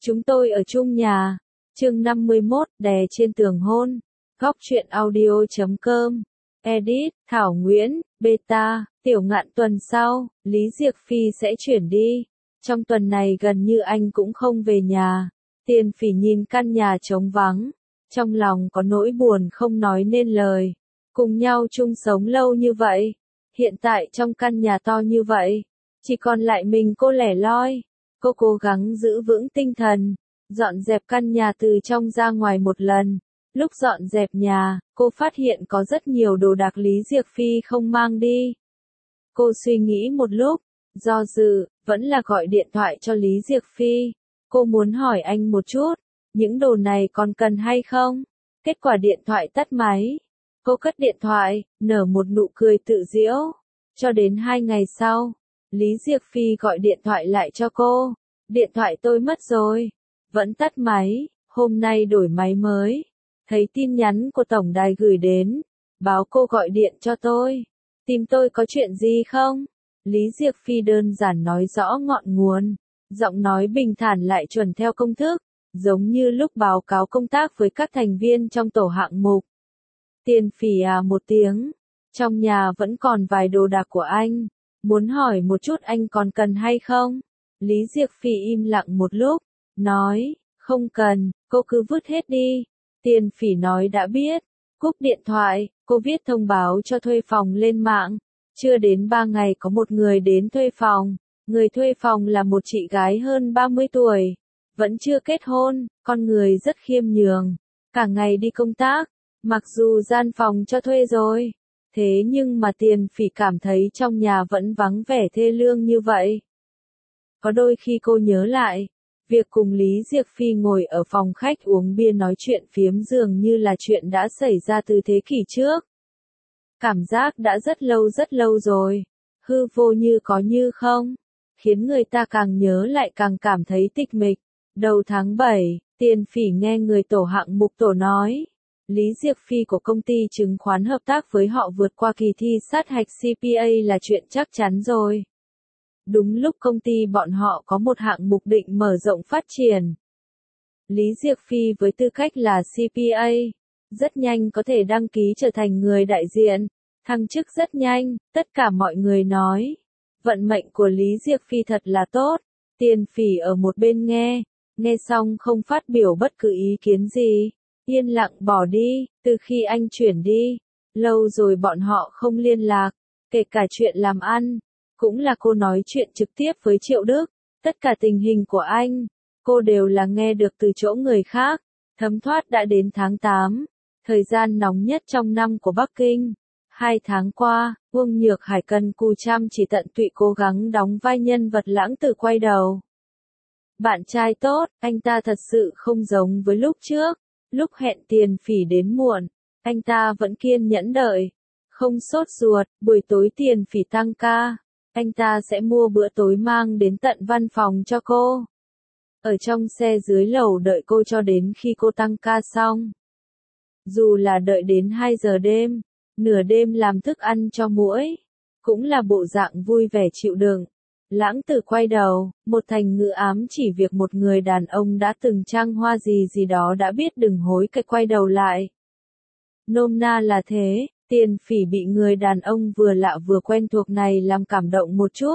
Chúng tôi ở chung nhà. Chương 51, đè trên tường hôn. Góc truyện audio.com. Edit, Thảo Nguyễn, Beta, Tiểu Ngạn. Tuần sau, Lý Diệc Phi sẽ chuyển đi. Trong tuần này gần như anh cũng không về nhà. Tiền Phỉ nhìn căn nhà trống vắng. Trong lòng có nỗi buồn không nói nên lời. Cùng nhau chung sống lâu như vậy. Hiện tại trong căn nhà to như vậy. Chỉ còn lại mình cô lẻ loi. Cô cố gắng giữ vững tinh thần. Dọn dẹp căn nhà từ trong ra ngoài một lần. Lúc dọn dẹp nhà, cô phát hiện có rất nhiều đồ đạc Lý Diệc Phi không mang đi. Cô suy nghĩ một lúc, do dự, vẫn là gọi điện thoại cho Lý Diệc Phi. Cô muốn hỏi anh một chút, những đồ này còn cần hay không? Kết quả điện thoại tắt máy. Cô cất điện thoại, nở một nụ cười tự giễu. Cho đến 2 ngày sau, Lý Diệc Phi gọi điện thoại lại cho cô. Điện thoại tôi mất rồi. Vẫn tắt máy, hôm nay đổi máy mới. Thấy tin nhắn của tổng đài gửi đến, báo cô gọi điện cho tôi. Tìm tôi có chuyện gì không? Lý Diệc Phi đơn giản nói rõ ngọn nguồn. Giọng nói bình thản lại chuẩn theo công thức, giống như lúc báo cáo công tác với các thành viên trong tổ hạng mục. Tiền Phỉ à một tiếng. Trong nhà vẫn còn vài đồ đạc của anh. Muốn hỏi một chút anh còn cần hay không? Lý Diệc Phi im lặng một lúc, nói, không cần, cô cứ vứt hết đi. Tiền Phỉ nói đã biết. Cúp điện thoại, cô viết thông báo cho thuê phòng lên mạng. Chưa đến 3 ngày có một người đến thuê phòng. Người thuê phòng là một chị gái hơn 30 tuổi. Vẫn chưa kết hôn, con người rất khiêm nhường. Cả ngày đi công tác. Mặc dù gian phòng cho thuê rồi. Thế nhưng mà Tiền Phỉ cảm thấy trong nhà vẫn vắng vẻ thê lương như vậy. Có đôi khi cô nhớ lại. Việc cùng Lý Diệc Phi ngồi ở phòng khách uống bia nói chuyện phiếm dường như là chuyện đã xảy ra từ thế kỷ trước. Cảm giác đã rất lâu rồi. Hư vô như có như không. Khiến người ta càng nhớ lại càng cảm thấy tịch mịch. Đầu tháng 7, Tiền Phỉ nghe người tổ hạng mục tổ nói. Lý Diệc Phi của công ty chứng khoán hợp tác với họ vượt qua kỳ thi sát hạch CPA là chuyện chắc chắn rồi. Đúng lúc công ty bọn họ có một hạng mục định mở rộng phát triển. Lý Diệc Phi với tư cách là CPA, rất nhanh có thể đăng ký trở thành người đại diện, thăng chức rất nhanh, tất cả mọi người nói. Vận mệnh của Lý Diệc Phi thật là tốt. Tiền Phỉ ở một bên nghe xong không phát biểu bất cứ ý kiến gì, yên lặng bỏ đi. Từ khi anh chuyển đi, lâu rồi bọn họ không liên lạc, kể cả chuyện làm ăn. Cũng là cô nói chuyện trực tiếp với Triệu Đức. Tất cả tình hình của anh, cô đều là nghe được từ chỗ người khác. Thấm thoát đã đến tháng 8, thời gian nóng nhất trong năm của Bắc Kinh. 2 tháng qua, Uông Nhược Hải cần cù chăm chỉ tận tụy cố gắng đóng vai nhân vật lãng tử quay đầu. Bạn trai tốt, anh ta thật sự không giống với lúc trước. Lúc hẹn Tiền Phỉ đến muộn, anh ta vẫn kiên nhẫn đợi. Không sốt ruột, buổi tối Tiền Phỉ tăng ca. Anh ta sẽ mua bữa tối mang đến tận văn phòng cho cô. Ở trong xe dưới lầu đợi cô cho đến khi cô tăng ca xong. Dù là đợi đến 2 giờ đêm, nửa đêm làm thức ăn cho muỗi, cũng là bộ dạng vui vẻ chịu đựng. Lãng tử quay đầu, một thành ngữ ám chỉ việc một người đàn ông đã từng trăng hoa gì đó đã biết đừng hối cải quay đầu lại. Nôm na là thế. Tiền Phỉ bị người đàn ông vừa lạ vừa quen thuộc này làm cảm động một chút.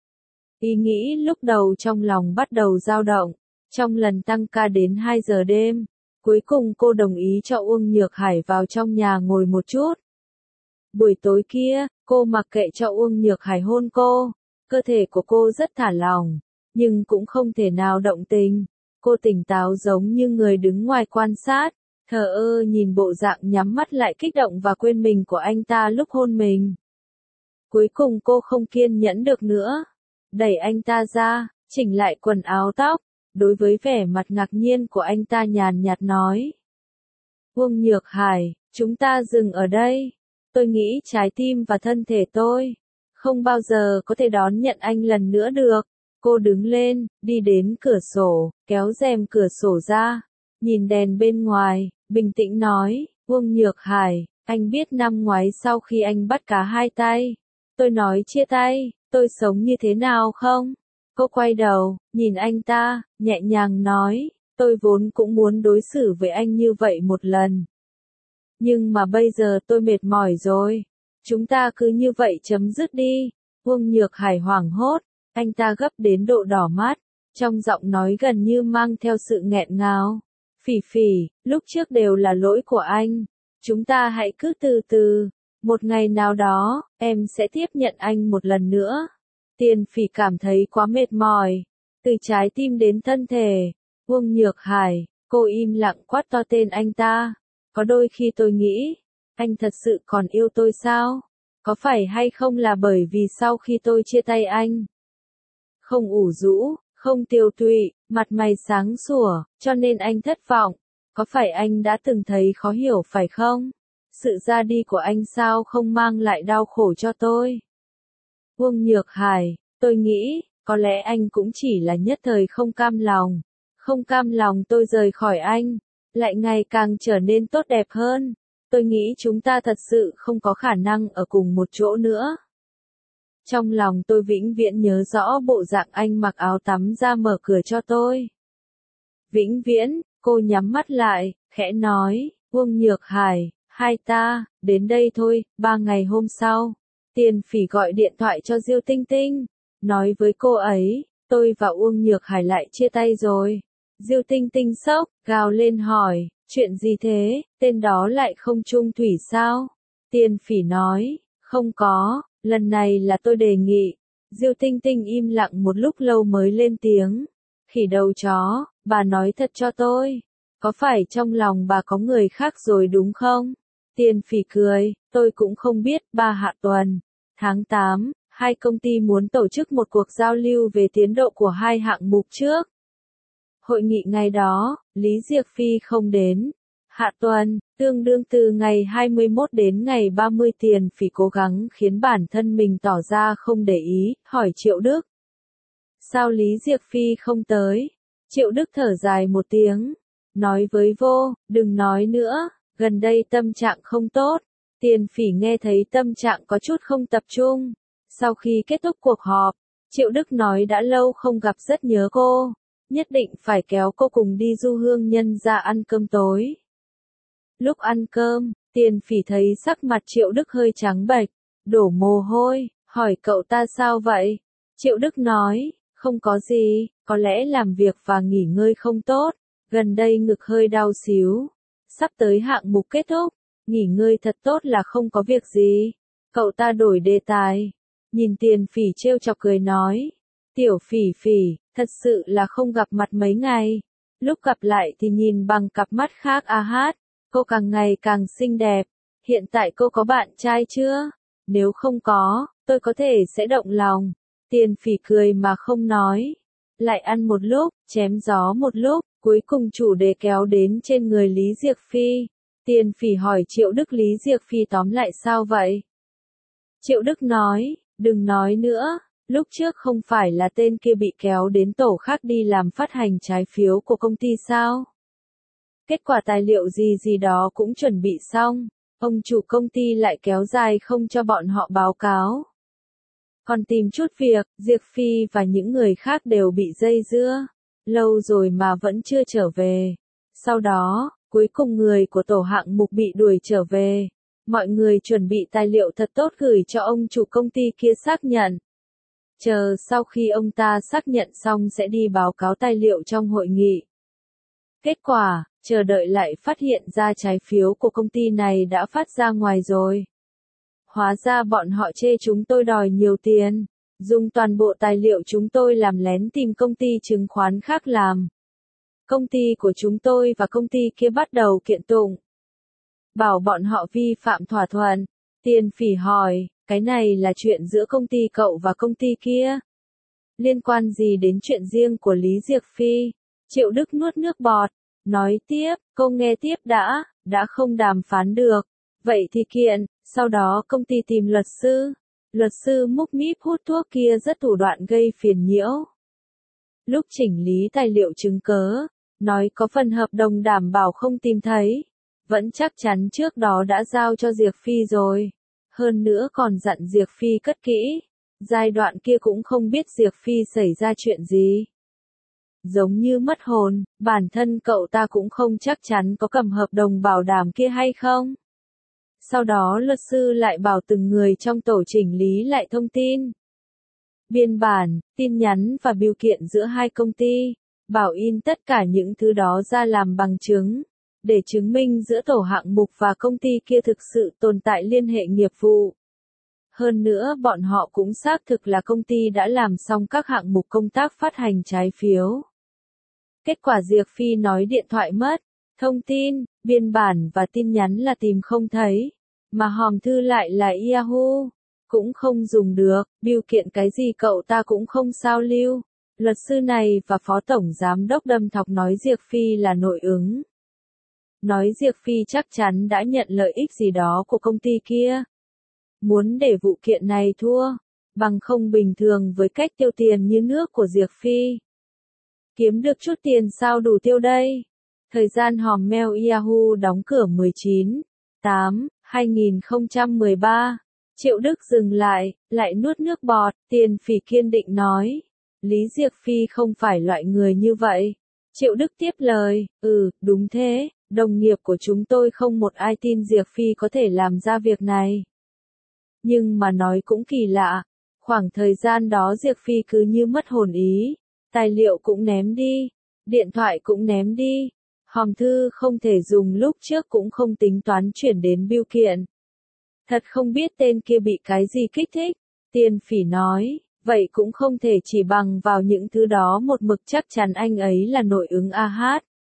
Ý nghĩ lúc đầu trong lòng bắt đầu dao động. Trong lần tăng ca đến 2 giờ đêm, cuối cùng cô đồng ý cho Uông Nhược Hải vào trong nhà ngồi một chút. Buổi tối kia, cô mặc kệ cho Uông Nhược Hải hôn cô. Cơ thể của cô rất thả lỏng, nhưng cũng không thể nào động tình. Cô tỉnh táo giống như người đứng ngoài quan sát. Thờ ơ nhìn bộ dạng nhắm mắt lại kích động và quên mình của anh ta lúc hôn mình. Cuối cùng cô không kiên nhẫn được nữa. Đẩy anh ta ra, chỉnh lại quần áo tóc. Đối với vẻ mặt ngạc nhiên của anh ta nhàn nhạt nói. Uông Nhược Hải, chúng ta dừng ở đây. Tôi nghĩ trái tim và thân thể tôi không bao giờ có thể đón nhận anh lần nữa được. Cô đứng lên, đi đến cửa sổ, kéo rèm cửa sổ ra. Nhìn đèn bên ngoài, bình tĩnh nói, Uông Nhược Hải, anh biết năm ngoái sau khi anh bắt cá 2 tay, tôi nói chia tay, tôi sống như thế nào không? Cô quay đầu, nhìn anh ta, nhẹ nhàng nói, tôi vốn cũng muốn đối xử với anh như vậy một lần. Nhưng mà bây giờ tôi mệt mỏi rồi. Chúng ta cứ như vậy chấm dứt đi. Uông Nhược Hải hoảng hốt, anh ta gấp đến độ đỏ mắt, trong giọng nói gần như mang theo sự nghẹn ngào. Phỉ Phỉ, lúc trước đều là lỗi của anh. Chúng ta hãy cứ từ từ. Một ngày nào đó, em sẽ tiếp nhận anh một lần nữa. Tiền Phỉ cảm thấy quá mệt mỏi. Từ trái tim đến thân thể. Uông Nhược Hải, cô im lặng quát to tên anh ta. Có đôi khi tôi nghĩ, anh thật sự còn yêu tôi sao? Có phải hay không là bởi vì sau khi tôi chia tay anh, không ủ rũ, không tiêu tụy, mặt mày sáng sủa, cho nên anh thất vọng? Có phải anh đã từng thấy khó hiểu phải không? Sự ra đi của anh sao không mang lại đau khổ cho tôi? Uông Nhược Hải, tôi nghĩ, có lẽ anh cũng chỉ là nhất thời không cam lòng. Không cam lòng tôi rời khỏi anh, lại ngày càng trở nên tốt đẹp hơn. Tôi nghĩ chúng ta thật sự không có khả năng ở cùng một chỗ nữa. Trong lòng tôi vĩnh viễn nhớ rõ bộ dạng anh mặc áo tắm ra mở cửa cho tôi. Vĩnh viễn, cô nhắm mắt lại, khẽ nói, Uông Nhược Hải, hai ta, đến đây thôi. 3 ngày hôm sau, Tiền Phỉ gọi điện thoại cho Diêu Tinh Tinh, nói với cô ấy, tôi và Uông Nhược Hải lại chia tay rồi. Diêu Tinh Tinh sốc, gào lên hỏi, chuyện gì thế, tên đó lại không chung thủy sao? Tiền Phỉ nói, không có, lần này là tôi đề nghị. Diêu Tinh Tinh im lặng một lúc lâu mới lên tiếng. Khỉ đầu chó, bà nói thật cho tôi. Có phải trong lòng bà có người khác rồi đúng không? Tiền Phỉ cười, tôi cũng không biết. Hạ tuần, tháng 8, hai công ty muốn tổ chức một cuộc giao lưu về tiến độ của hai hạng mục trước. Hội nghị ngày đó, Lý Diệc Phi không đến. Hạ tuần, tương đương từ ngày 21 đến ngày 30 Tiền Phỉ cố gắng khiến bản thân mình tỏ ra không để ý, hỏi Triệu Đức. Sao Lý Diệc Phi không tới? Triệu Đức thở dài một tiếng, nói với Vô, đừng nói nữa, gần đây tâm trạng không tốt. Tiền Phỉ nghe thấy tâm trạng có chút không tập trung. Sau khi kết thúc cuộc họp, Triệu Đức nói đã lâu không gặp rất nhớ cô. Nhất định phải kéo cô cùng đi du hương nhân ra ăn cơm tối. Lúc ăn cơm, Tiền Phỉ thấy sắc mặt Triệu Đức hơi trắng bệch, đổ mồ hôi, hỏi cậu ta sao vậy? Triệu Đức nói, không có gì, có lẽ làm việc và nghỉ ngơi không tốt, gần đây ngực hơi đau xíu. Sắp tới hạng mục kết thúc, nghỉ ngơi thật tốt là không có việc gì. Cậu ta đổi đề tài, nhìn Tiền Phỉ trêu chọc cười nói, Tiểu Phỉ Phỉ, thật sự là không gặp mặt mấy ngày. Lúc gặp lại thì nhìn bằng cặp mắt khác a hát, cô càng ngày càng xinh đẹp. Hiện tại cô có bạn trai chưa? Nếu không có, tôi có thể sẽ động lòng. Tiền Phỉ cười mà không nói. Lại ăn một lúc, chém gió một lúc, cuối cùng chủ đề kéo đến trên người Lý Diệc Phi. Tiền Phỉ hỏi Triệu Đức Lý Diệc Phi tóm lại sao vậy? Triệu Đức nói, đừng nói nữa. Lúc trước không phải là tên kia bị kéo đến tổ khác đi làm phát hành trái phiếu của công ty sao? Kết quả tài liệu gì gì đó cũng chuẩn bị xong, ông chủ công ty lại kéo dài không cho bọn họ báo cáo. Còn tìm chút việc, Diệc Phi và những người khác đều bị dây dưa, lâu rồi mà vẫn chưa trở về. Sau đó, cuối cùng người của tổ hạng mục bị đuổi trở về. Mọi người chuẩn bị tài liệu thật tốt gửi cho ông chủ công ty kia xác nhận. Chờ sau khi ông ta xác nhận xong sẽ đi báo cáo tài liệu trong hội nghị. Kết quả, chờ đợi lại phát hiện ra trái phiếu của công ty này đã phát ra ngoài rồi. Hóa ra bọn họ chê chúng tôi đòi nhiều tiền, dùng toàn bộ tài liệu chúng tôi làm lén tìm công ty chứng khoán khác làm. Công ty của chúng tôi và công ty kia bắt đầu kiện tụng. Bảo bọn họ vi phạm thỏa thuận. Tiền Phỉ hỏi, cái này là chuyện giữa công ty cậu và công ty kia. Liên quan gì đến chuyện riêng của Lý Diệc Phi? Triệu Đức nuốt nước bọt, nói tiếp, cô nghe tiếp đã không đàm phán được. Vậy thì kiện, sau đó công ty tìm luật sư múc míp hút thuốc kia rất thủ đoạn gây phiền nhiễu. Lúc chỉnh lý tài liệu chứng cớ, nói có phần hợp đồng đảm bảo không tìm thấy, vẫn chắc chắn trước đó đã giao cho Diệc Phi rồi. Hơn nữa còn dặn Diệc Phi cất kỹ. Giai đoạn kia cũng không biết Diệp Phi xảy ra chuyện gì. Giống như mất hồn, bản thân cậu ta cũng không chắc chắn có cầm hợp đồng bảo đảm kia hay không. Sau đó luật sư lại bảo từng người trong tổ chỉnh lý lại thông tin. Biên bản, tin nhắn và bưu kiện giữa hai công ty, bảo in tất cả những thứ đó ra làm bằng chứng, để chứng minh giữa tổ hạng mục và công ty kia thực sự tồn tại liên hệ nghiệp vụ. Hơn nữa bọn họ cũng xác thực là công ty đã làm xong các hạng mục công tác phát hành trái phiếu. Kết quả Diệp Phi nói điện thoại mất, thông tin, biên bản và tin nhắn là tìm không thấy, mà hòm thư lại là Yahoo, cũng không dùng được, bưu kiện cái gì cậu ta cũng không sao lưu. Luật sư này và phó tổng giám đốc đâm thọc nói Diệp Phi là nội ứng. Nói Diệp Phi chắc chắn đã nhận lợi ích gì đó của công ty kia. Muốn để vụ kiện này thua, bằng không bình thường với cách tiêu tiền như nước của Diệp Phi. Kiếm được chút tiền sao đủ tiêu đây? Thời gian hòm mail Yahoo đóng cửa 19/8/2013. Triệu Đức dừng lại nuốt nước bọt, Tiền Phỉ kiên định nói. Lý Diệp Phi không phải loại người như vậy. Triệu Đức tiếp lời, đúng thế, đồng nghiệp của chúng tôi không một ai tin Diệp Phi có thể làm ra việc này. Nhưng mà nói cũng kỳ lạ, khoảng thời gian đó Diệp Phi cứ như mất hồn ý, tài liệu cũng ném đi, điện thoại cũng ném đi, hòm thư không thể dùng lúc trước cũng không tính toán chuyển đến bưu kiện. Thật không biết tên kia bị cái gì kích thích, Tiền Phỉ nói, vậy cũng không thể chỉ bằng vào những thứ đó một mực chắc chắn anh ấy là nội ứng AH.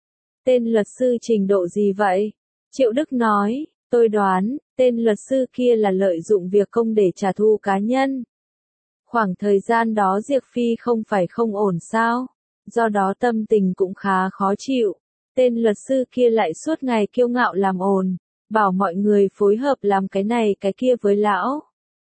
Tên luật sư trình độ gì vậy? Triệu Đức nói, tôi đoán, tên luật sư kia là lợi dụng việc công để trả thù cá nhân. Khoảng thời gian đó Diệp Phi không phải không ổn sao, do đó tâm tình cũng khá khó chịu. Tên luật sư kia lại suốt ngày kiêu ngạo làm ồn, bảo mọi người phối hợp làm cái này cái kia với lão.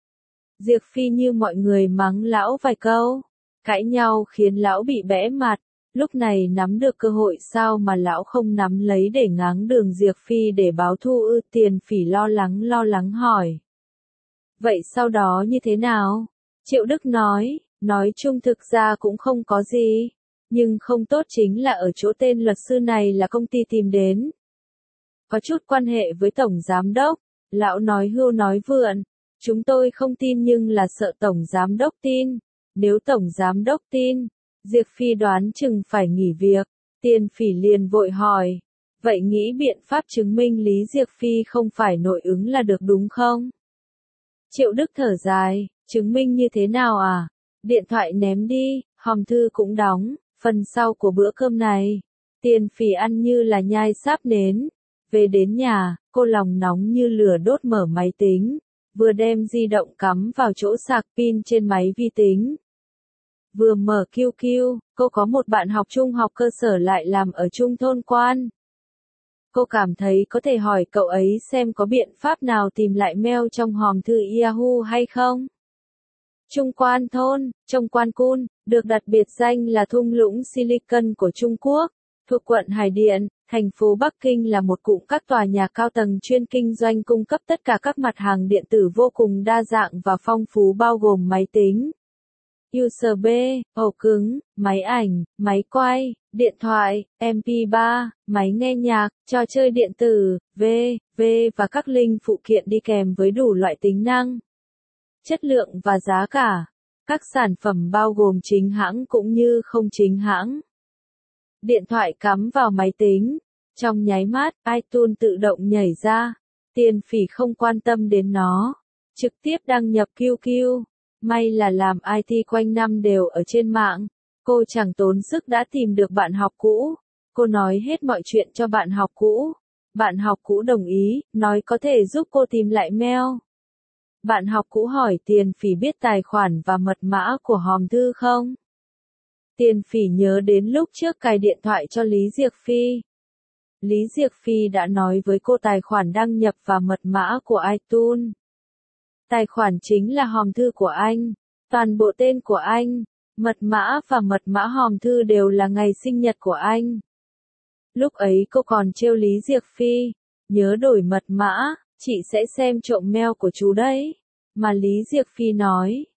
Diệp Phi như mọi người mắng lão vài câu, cãi nhau khiến lão bị bẽ mặt, lúc này nắm được cơ hội sao mà lão không nắm lấy để ngáng đường Diệp Phi để báo thù ư? Tiền Phỉ lo lắng hỏi. Vậy sau đó như thế nào? Triệu Đức nói chung thực ra cũng không có gì, nhưng không tốt chính là ở chỗ tên luật sư này là công ty tìm đến. Có chút quan hệ với tổng giám đốc, lão nói hưu nói vượn, chúng tôi không tin nhưng là sợ tổng giám đốc tin, nếu tổng giám đốc tin, Diệp Phi đoán chừng phải nghỉ việc. Tiền Phỉ liền vội hỏi, vậy nghĩ biện pháp chứng minh Lý Diệp Phi không phải nội ứng là được đúng không? Triệu Đức thở dài, chứng minh như thế nào à? Điện thoại ném đi, hòm thư cũng đóng, phần sau của bữa cơm này. Tiền Phỉ ăn như là nhai sáp nến. Về đến nhà, cô lòng nóng như lửa đốt mở máy tính, vừa đem di động cắm vào chỗ sạc pin trên máy vi tính. Vừa mở QQ, cô có một bạn học trung học cơ sở lại làm ở chung thôn Quan. Cô cảm thấy có thể hỏi cậu ấy xem có biện pháp nào tìm lại mail trong hòm thư Yahoo hay không. Trung Quan thôn, trong Quan Cun, được đặt biệt danh là thung lũng Silicon của Trung Quốc, thuộc quận Hải Điện, thành phố Bắc Kinh là một cụm các tòa nhà cao tầng chuyên kinh doanh cung cấp tất cả các mặt hàng điện tử vô cùng đa dạng và phong phú bao gồm máy tính, USB, ổ cứng, máy ảnh, máy quay, điện thoại, MP3, máy nghe nhạc, trò chơi điện tử, v.v. và các linh phụ kiện đi kèm với đủ loại tính năng, chất lượng và giá cả. Các sản phẩm bao gồm chính hãng cũng như không chính hãng. Điện thoại cắm vào máy tính, trong nháy mắt, iTunes tự động nhảy ra. Tiền Phỉ không quan tâm đến nó, trực tiếp đăng nhập QQ. May là làm IT quanh năm đều ở trên mạng, cô chẳng tốn sức đã tìm được bạn học cũ. Cô nói hết mọi chuyện cho bạn học cũ. Bạn học cũ đồng ý, nói có thể giúp cô tìm lại mail. Bạn học cũ hỏi Tiền Phỉ biết tài khoản và mật mã của hòm thư không? Tiền Phỉ nhớ đến lúc trước cài điện thoại cho Lý Diệp Phi. Lý Diệp Phi đã nói với cô tài khoản đăng nhập và mật mã của iTunes. Tài khoản chính là hòm thư của anh, toàn bộ tên của anh, mật mã và mật mã hòm thư đều là ngày sinh nhật của anh. Lúc ấy cô còn trêu Lý Diệp Phi, nhớ đổi mật mã, chị sẽ xem trộm mail của chú đấy. Mà Lý Diệp Phi nói,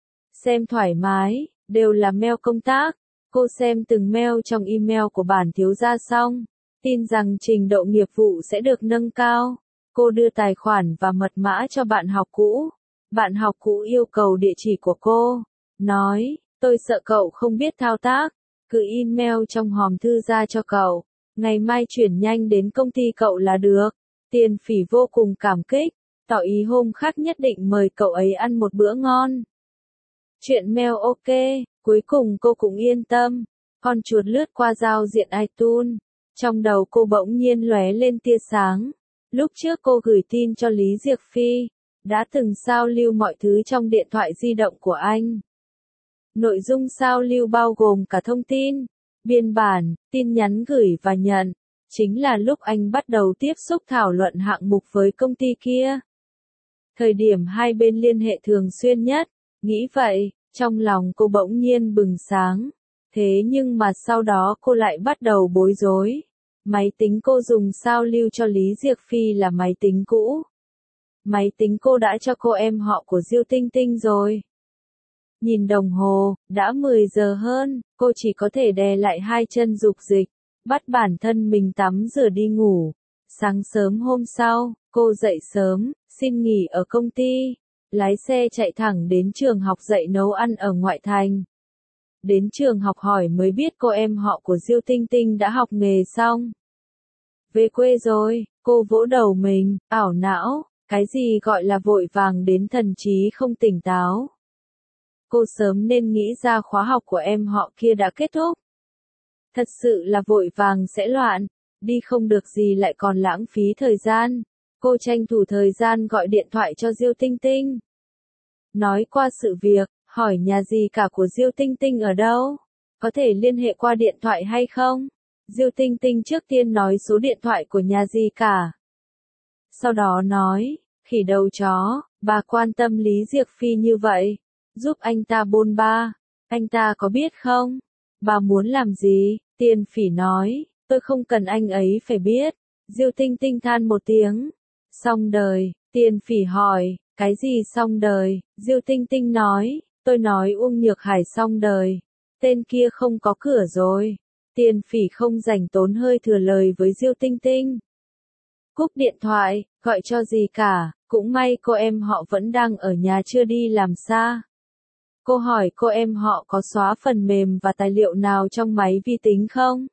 Xem thoải mái, đều là mail công tác. Cô xem từng mail trong email của bản thiếu gia xong, tin rằng trình độ nghiệp vụ sẽ được nâng cao. Cô đưa tài khoản và mật mã cho bạn học cũ. Bạn học cũ yêu cầu địa chỉ của cô. Nói, tôi sợ cậu không biết thao tác. Cứ email trong hòm thư ra cho cậu. Ngày mai chuyển nhanh đến công ty cậu là được. Tiền Phỉ vô cùng cảm kích, tỏ ý hôm khác nhất định mời cậu ấy ăn một bữa ngon. Chuyện mail ok, cuối cùng cô cũng yên tâm. Con chuột lướt qua giao diện iTunes. Trong đầu cô bỗng nhiên lóe lên tia sáng. Lúc trước cô gửi tin cho Lý Diệc Phi, đã từng sao lưu mọi thứ trong điện thoại di động của anh. Nội dung sao lưu bao gồm cả thông tin, biên bản, tin nhắn gửi và nhận. Chính là lúc anh bắt đầu tiếp xúc thảo luận hạng mục với công ty kia. Thời điểm hai bên liên hệ thường xuyên nhất, nghĩ vậy, trong lòng cô bỗng nhiên bừng sáng. Thế nhưng mà sau đó cô lại bắt đầu bối rối. Máy tính cô dùng sao lưu cho Lý Diệc Phi là máy tính cũ. Máy tính cô đã cho cô em họ của Diêu Tinh Tinh rồi. Nhìn đồng hồ, đã 10 giờ hơn, cô chỉ có thể đè lại hai chân dục dịch, bắt bản thân mình tắm rửa đi ngủ. Sáng sớm hôm sau, cô dậy sớm, xin nghỉ ở công ty, lái xe chạy thẳng đến trường học dạy nấu ăn ở ngoại thành. Đến trường học hỏi mới biết cô em họ của Diêu Tinh Tinh đã học nghề xong. Về quê rồi, cô vỗ đầu mình, ảo não, cái gì gọi là vội vàng đến thần trí không tỉnh táo. Cô sớm nên nghĩ ra khóa học của em họ kia đã kết thúc. Thật sự là vội vàng sẽ loạn, đi không được gì lại còn lãng phí thời gian. Cô tranh thủ thời gian gọi điện thoại cho Diêu Tinh Tinh. Nói qua sự việc, hỏi nhà dì cả của Diêu Tinh Tinh ở đâu? Có thể liên hệ qua điện thoại hay không? Diêu Tinh Tinh trước tiên nói số điện thoại của nhà dì cả. Sau đó nói, khỉ đầu chó, bà quan tâm Lý Diệc Phi như vậy, giúp anh ta bôn ba, anh ta có biết không? Bà muốn làm gì? Tiền Phỉ nói, tôi không cần anh ấy phải biết. Diêu Tinh Tinh than một tiếng. Xong đời, Tiền Phỉ hỏi, cái gì xong đời? Diêu Tinh Tinh nói, tôi nói Uông Nhược Hải xong đời. Tên kia không có cửa rồi. Tiền Phỉ không rảnh tốn hơi thừa lời với Diêu Tinh Tinh. Cúp điện thoại, gọi cho gì cả, cũng may cô em họ vẫn đang ở nhà chưa đi làm xa. Cô hỏi cô em họ có xóa phần mềm và tài liệu nào trong máy vi tính không?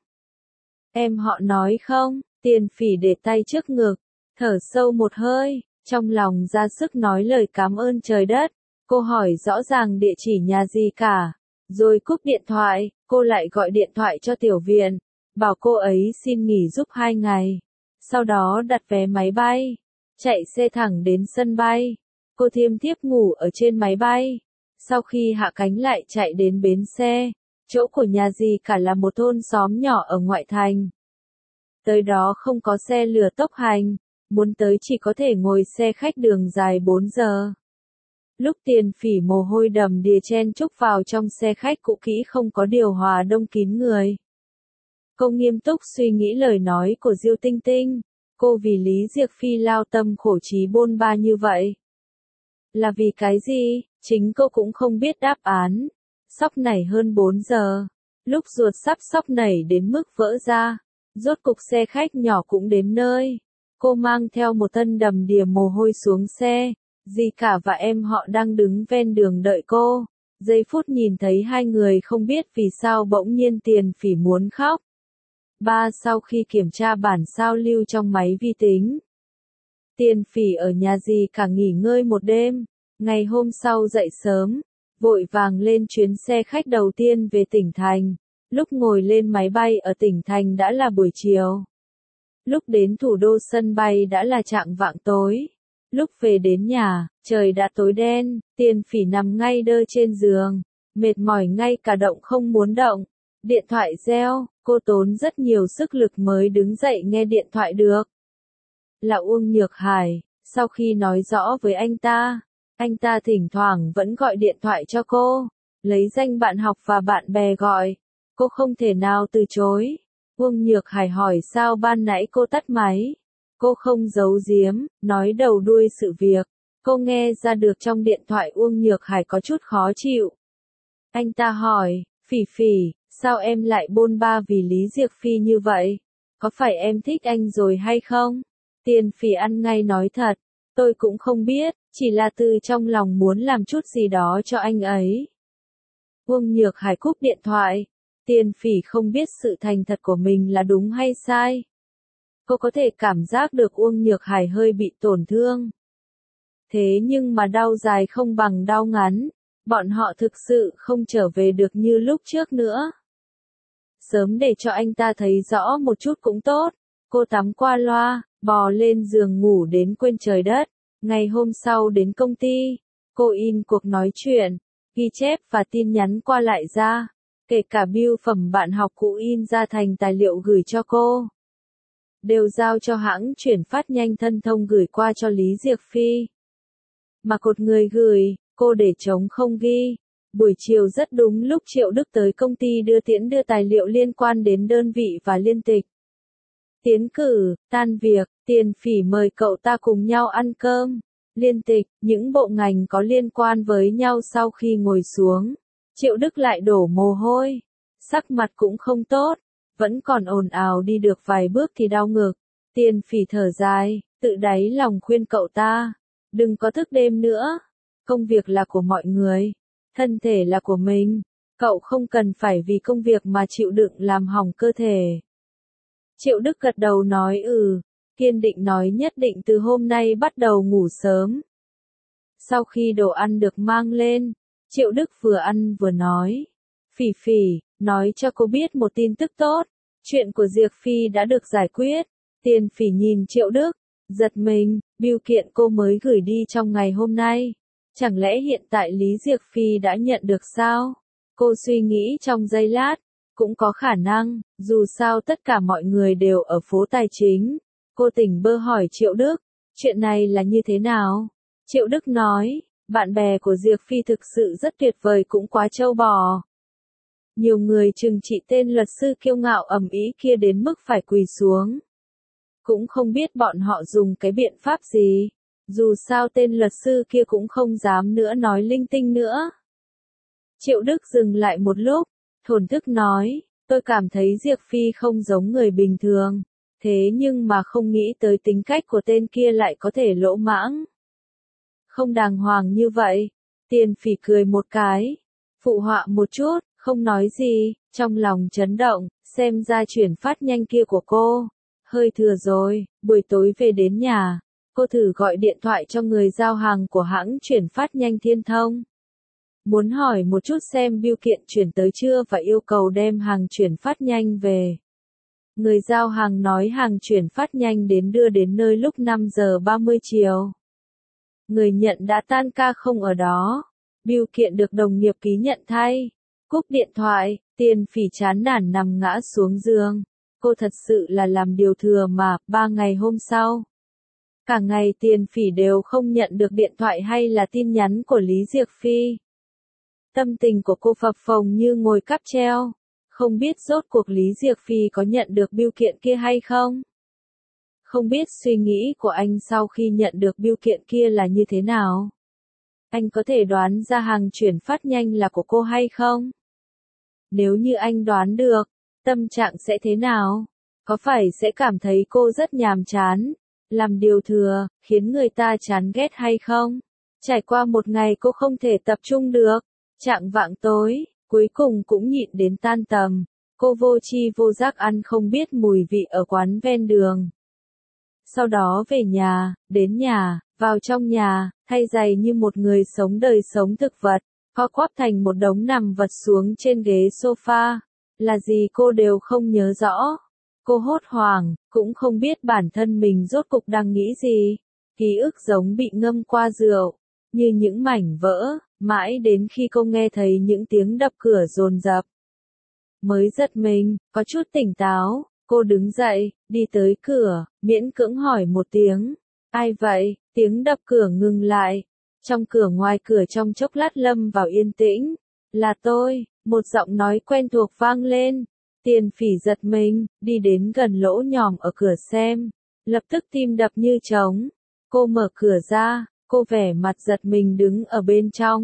Em họ nói không. Tiền Phỉ để tay trước ngực, thở sâu một hơi, trong lòng ra sức nói lời cảm ơn trời đất. Cô hỏi rõ ràng địa chỉ nhà gì cả. Rồi cúp điện thoại, cô lại gọi điện thoại cho Tiểu Viện, bảo cô ấy xin nghỉ giúp 2 ngày. Sau đó đặt vé máy bay, chạy xe thẳng đến sân bay. Cô thiêm thiếp ngủ ở trên máy bay. Sau khi hạ cánh lại chạy đến bến xe, chỗ của nhà dì cả là một thôn xóm nhỏ ở ngoại thành. Tới đó không có xe lửa tốc hành, muốn tới chỉ có thể ngồi xe khách đường dài 4 giờ. Lúc Tiền Phỉ mồ hôi đầm đìa chen chúc vào trong xe khách cũ kỹ không có điều hòa đông kín người. Cô nghiêm túc suy nghĩ lời nói của Diêu Tinh Tinh, cô vì Lý Diệc Phi lao tâm khổ trí bôn ba như vậy. Là vì cái gì, chính cô cũng không biết đáp án. Sóc nảy hơn 4 giờ, lúc ruột sắp sóc nảy đến mức vỡ ra, rốt cục xe khách nhỏ cũng đến nơi. Cô mang theo một thân đầm đìa mồ hôi xuống xe, dì cả và em họ đang đứng ven đường đợi cô. Giây phút nhìn thấy hai người không biết vì sao bỗng nhiên Tiền Phỉ muốn khóc. Sau khi kiểm tra bản sao lưu trong máy vi tính, Tiền Phỉ ở nhà dì cả nghỉ ngơi một đêm. Ngày hôm sau dậy sớm, vội vàng lên chuyến xe khách đầu tiên về tỉnh thành. Lúc ngồi lên máy bay ở tỉnh thành đã là buổi chiều. Lúc đến thủ đô sân bay đã là chạng vạng tối. Lúc về đến nhà, trời đã tối đen, Tiền Phỉ nằm ngay đơ trên giường, mệt mỏi ngay cả động không muốn động. Điện thoại reo, cô tốn rất nhiều sức lực mới đứng dậy nghe điện thoại được. Là Uông Nhược Hải. Sau khi nói rõ với anh ta thỉnh thoảng vẫn gọi điện thoại cho cô, lấy danh bạn học và bạn bè gọi. Cô không thể nào từ chối. Uông Nhược Hải hỏi sao ban nãy cô tắt máy. Cô không giấu giếm, nói đầu đuôi sự việc. Cô nghe ra được trong điện thoại Uông Nhược Hải có chút khó chịu, Anh ta hỏi, Phỉ Phỉ, sao em lại bôn ba vì Lý Diệc Phi như vậy? Có phải em thích anh rồi hay không? Tiền Phỉ ăn ngay nói thật, tôi cũng không biết, chỉ là từ trong lòng muốn làm chút gì đó cho anh ấy. Uông Nhược Hải cúp điện thoại. Tiền Phỉ không biết sự thành thật của mình là đúng hay sai. Cô có thể cảm giác được Uông Nhược Hải hơi bị tổn thương. Thế nhưng mà đau dài không bằng đau ngắn. Bọn họ thực sự không trở về được như lúc trước nữa. Sớm để cho anh ta thấy rõ một chút cũng tốt. Cô tắm qua loa, bò lên giường ngủ đến quên trời đất. Ngày hôm sau đến công ty, cô in cuộc nói chuyện, ghi chép và tin nhắn qua lại ra. Kể cả bill phẩm bạn học cũ in ra thành tài liệu gửi cho cô. Đều giao cho hãng chuyển phát nhanh Thân Thông gửi qua cho Lý Diệc Phi. Mà cột người gửi, cô để trống không ghi. Buổi chiều rất đúng lúc Triệu Đức tới công ty đưa tài liệu liên quan đến đơn vị và liên tịch. Tiến cử, tan việc, Tiền Phỉ mời cậu ta cùng nhau ăn cơm. Liên tịch, những bộ ngành có liên quan với nhau sau khi ngồi xuống. Triệu Đức lại đổ mồ hôi. Sắc mặt cũng không tốt. Vẫn còn ồn ào đi được vài bước thì đau ngực. Tiền Phỉ thở dài, tự đáy lòng khuyên cậu ta. Đừng có thức đêm nữa. Công việc là của mọi người. Thân thể là của mình. Cậu không cần phải vì công việc mà chịu đựng làm hỏng cơ thể. Triệu Đức gật đầu nói kiên định nói nhất định từ hôm nay bắt đầu ngủ sớm. Sau khi đồ ăn được mang lên, Triệu Đức vừa ăn vừa nói. Phỉ Phỉ, nói cho cô biết một tin tức tốt. Chuyện của Diệc Phi đã được giải quyết. Tiền Phỉ nhìn Triệu Đức, giật mình, bưu kiện cô mới gửi đi trong ngày hôm nay. Chẳng lẽ hiện tại Lý Diệc Phi đã nhận được sao? Cô suy nghĩ trong giây lát, cũng có khả năng, dù sao tất cả mọi người đều ở phố tài chính. Cô tỉnh bơ hỏi Triệu Đức, chuyện này là như thế nào? Triệu Đức nói, bạn bè của Diệc Phi thực sự rất tuyệt vời cũng quá trâu bò. Nhiều người trừng trị tên luật sư kiêu ngạo ầm ĩ kia đến mức phải quỳ xuống. Cũng không biết bọn họ dùng cái biện pháp gì. Dù sao tên luật sư kia cũng không dám nữa nói linh tinh nữa. Triệu Đức dừng lại một lúc, thổn thức nói, tôi cảm thấy Diệc Phi không giống người bình thường. Thế nhưng mà không nghĩ tới tính cách của tên kia lại có thể lỗ mãng. Không đàng hoàng như vậy. Tiền Phỉ cười một cái, phụ họa một chút, không nói gì, trong lòng chấn động, xem ra chuyển phát nhanh kia của cô. Hơi thừa rồi, buổi tối về đến nhà, cô thử gọi điện thoại cho người giao hàng của hãng chuyển phát nhanh Thiên Thông. Muốn hỏi một chút xem bưu kiện chuyển tới chưa và yêu cầu đem hàng chuyển phát nhanh về. Người giao hàng nói hàng chuyển phát nhanh đưa đến nơi lúc 5 giờ 30 chiều. Người nhận đã tan ca không ở đó. Bưu kiện được đồng nghiệp ký nhận thay. Cúp điện thoại, Tiền Phỉ chán nản nằm ngã xuống giường. Cô thật sự là làm điều thừa mà, 3 ngày hôm sau. Cả ngày Tiền Phỉ đều không nhận được điện thoại hay là tin nhắn của Lý Diệc Phi. Tâm tình của cô phập phồng như ngồi cáp treo. Không biết rốt cuộc Lý Diệc Phi có nhận được bưu kiện kia hay không? Không biết suy nghĩ của anh sau khi nhận được bưu kiện kia là như thế nào? Anh có thể đoán ra hàng chuyển phát nhanh là của cô hay không? Nếu như anh đoán được, tâm trạng sẽ thế nào? Có phải sẽ cảm thấy cô rất nhàm chán, làm điều thừa, khiến người ta chán ghét hay không? Trải qua một ngày cô không thể tập trung được, chạng vạng tối, cuối cùng cũng nhịn đến tan tầm. Cô vô tri vô giác ăn không biết mùi vị ở quán ven đường. Sau đó về nhà, đến nhà, vào trong nhà, thay giày như một người sống đời sống thực vật, co quắp thành một đống nằm vật xuống trên ghế sofa. Là gì cô đều không nhớ rõ. Cô hốt hoảng, cũng không biết bản thân mình rốt cục đang nghĩ gì. Ký ức giống bị ngâm qua rượu, như những mảnh vỡ, mãi đến khi cô nghe thấy những tiếng đập cửa dồn dập. Mới giật mình, có chút tỉnh táo, cô đứng dậy, đi tới cửa, miễn cưỡng hỏi một tiếng. Ai vậy? Tiếng đập cửa ngừng lại. Trong cửa ngoài cửa trong chốc lát lâm vào yên tĩnh. Là tôi, một giọng nói quen thuộc vang lên. Tiền Phỉ giật mình, đi đến gần lỗ nhòm ở cửa xem. Lập tức tim đập như trống. Cô mở cửa ra, cô vẻ mặt giật mình đứng ở bên trong.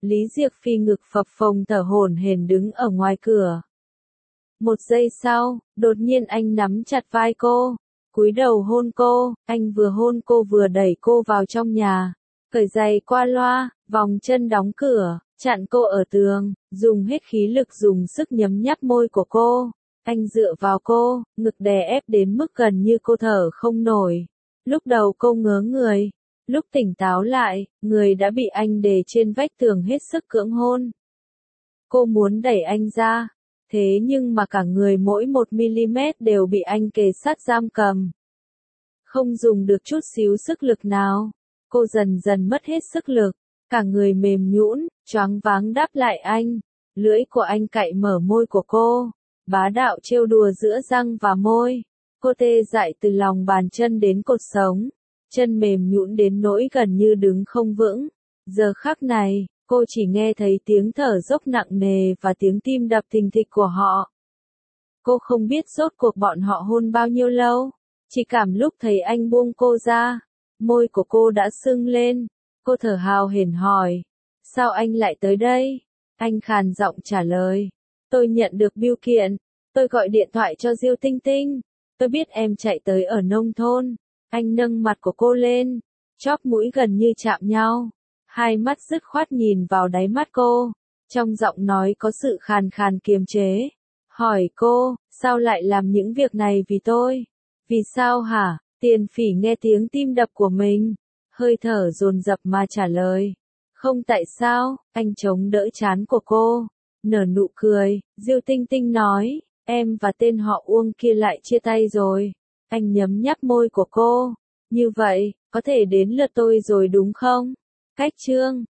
Lý Diệc Phi ngực phập phồng thở hổn hển đứng ở ngoài cửa. Một giây sau, đột nhiên anh nắm chặt vai cô, cúi đầu hôn cô, anh vừa hôn cô vừa đẩy cô vào trong nhà, cởi giày qua loa, vòng chân đóng cửa, chặn cô ở tường, dùng hết khí lực dùng sức nhấm nháp môi của cô. Anh dựa vào cô, ngực đè ép đến mức gần như cô thở không nổi. Lúc đầu cô ngớ người, lúc tỉnh táo lại, người đã bị anh đè trên vách tường hết sức cưỡng hôn. Cô muốn đẩy anh ra, thế nhưng mà cả người mỗi 1 mm đều bị anh kề sát giam cầm. Không dùng được chút xíu sức lực nào, cô dần dần mất hết sức lực, cả người mềm nhũn, choáng váng đáp lại anh. Lưỡi của anh cạy mở môi của cô, bá đạo trêu đùa giữa răng và môi. Cô tê dại từ lòng bàn chân đến cột sống, chân mềm nhũn đến nỗi gần như đứng không vững. Giờ khắc này, cô chỉ nghe thấy tiếng thở dốc nặng nề và tiếng tim đập thình thịch của họ. Cô không biết rốt cuộc bọn họ hôn bao nhiêu lâu, chỉ cảm lúc thấy anh buông cô ra, môi của cô đã sưng lên. Cô thở hào hển hỏi, sao anh lại tới đây? Anh khàn giọng trả lời, tôi nhận được bưu kiện, tôi gọi điện thoại cho Diêu Tinh Tinh, tôi biết em chạy tới ở nông thôn. Anh nâng mặt của cô lên, chóp mũi gần như chạm nhau, hai mắt dứt khoát nhìn vào đáy mắt cô, trong giọng nói có sự khàn khàn kiềm chế. Hỏi cô, sao lại làm những việc này vì tôi? Vì sao hả? Tiền Phỉ nghe tiếng tim đập của mình, hơi thở dồn dập mà trả lời. Không tại sao, anh chống đỡ trán của cô, nở nụ cười. Diêu Tinh Tinh nói, em và tên họ Uông kia lại chia tay rồi. Anh nhấm nháp môi của cô, như vậy, có thể đến lượt tôi rồi đúng không? Cách chương